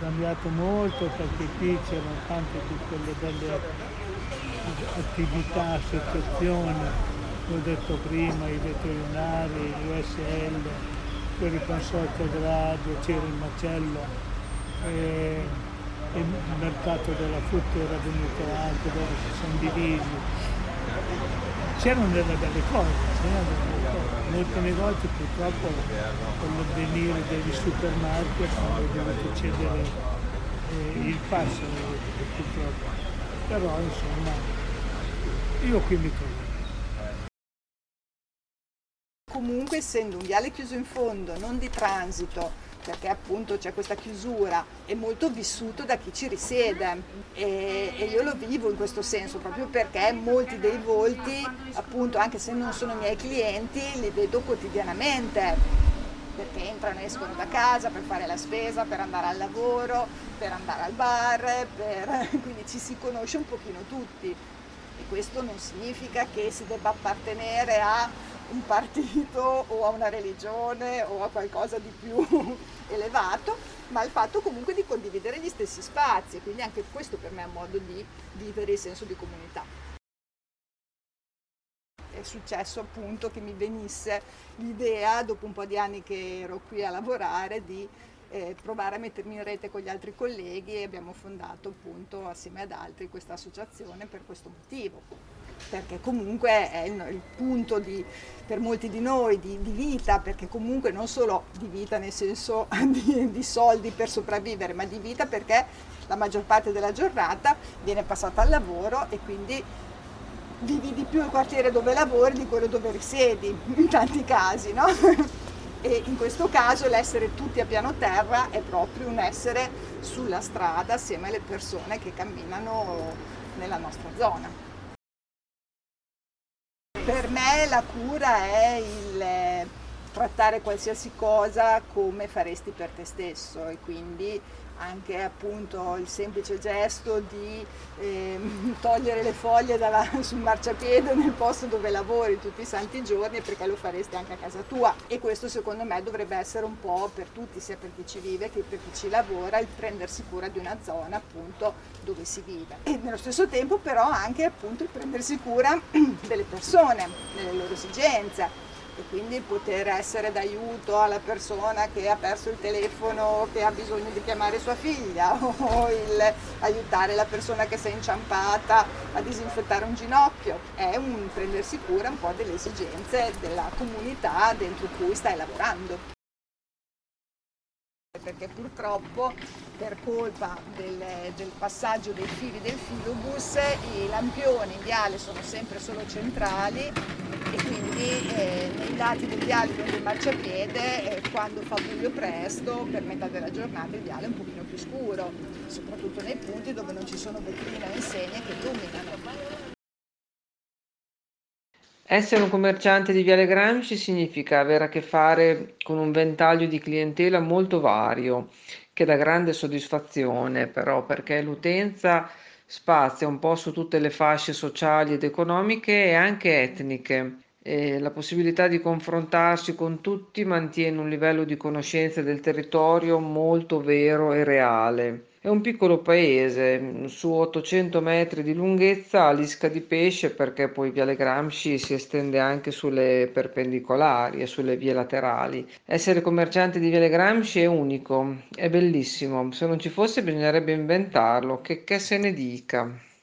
cambiato molto perché qui c'erano tante di quelle belle attività, associazioni, l'ho detto prima, i veterinari, l'USL, per il consorzio agrario, c'era il macello, e il mercato della frutta era venuto anche dove si sono divisi. C'erano delle belle cose, c'erano delle belle cose. Molti negozi purtroppo con l'avvenire degli supermarket hanno dovuto cedere il passo purtroppo. Però insomma io qui mi trovo. Comunque, essendo un viale chiuso in fondo, non di transito, perché appunto c'è questa chiusura, è molto vissuto da chi ci risiede e io lo vivo in questo senso proprio perché molti dei volti, appunto, anche se non sono miei clienti, li vedo quotidianamente perché entrano e escono da casa per fare la spesa, per andare al lavoro, per andare al bar, quindi ci si conosce un pochino tutti e questo non significa che si debba appartenere a un partito o a una religione o a qualcosa di più elevato, ma il fatto comunque di condividere gli stessi spazi, quindi anche questo per me è un modo di vivere il senso di comunità. È successo appunto che mi venisse l'idea, dopo un po' di anni che ero qui a lavorare, di provare a mettermi in rete con gli altri colleghi e abbiamo fondato appunto assieme ad altri questa associazione per questo motivo, perché comunque è il punto per molti di noi di vita, perché comunque non solo di vita nel senso di soldi per sopravvivere, ma di vita perché la maggior parte della giornata viene passata al lavoro e quindi vivi di più il quartiere dove lavori di quello dove risiedi, in tanti casi, no? E in questo caso l'essere tutti a piano terra è proprio un essere sulla strada assieme alle persone che camminano nella nostra zona. Per me la cura è il trattare qualsiasi cosa come faresti per te stesso e quindi anche appunto il semplice gesto di togliere le foglie sul marciapiede nel posto dove lavori tutti i santi giorni perché lo faresti anche a casa tua e questo secondo me dovrebbe essere un po' per tutti, sia per chi ci vive che per chi ci lavora, il prendersi cura di una zona appunto dove si vive e nello stesso tempo però anche appunto il prendersi cura delle persone, delle loro esigenze e quindi poter essere d'aiuto alla persona che ha perso il telefono, che ha bisogno di chiamare sua figlia o aiutare la persona che si è inciampata a disinfettare un ginocchio. È un prendersi cura un po' delle esigenze della comunità dentro cui stai lavorando. Perché purtroppo per colpa del passaggio dei fili del filobus i lampioni in viale sono sempre solo centrali e quindi nei lati del viale con il marciapiede quando fa buio presto per metà della giornata il viale è un pochino più scuro, soprattutto nei punti dove non ci sono vetrine o insegne che illuminano. Essere un commerciante di Viale Gramsci significa avere a che fare con un ventaglio di clientela molto vario, che dà grande soddisfazione, però, perché l'utenza spazia un po' su tutte le fasce sociali ed economiche e anche etniche. E la possibilità di confrontarsi con tutti mantiene un livello di conoscenza del territorio molto vero e reale. È un piccolo paese, su 800 metri di lunghezza, a l'Isca di Pesce, perché poi Viale Gramsci si estende anche sulle perpendicolari e sulle vie laterali. Essere commerciante di Viale Gramsci è unico, è bellissimo. Se non ci fosse bisognerebbe inventarlo, che se ne dica.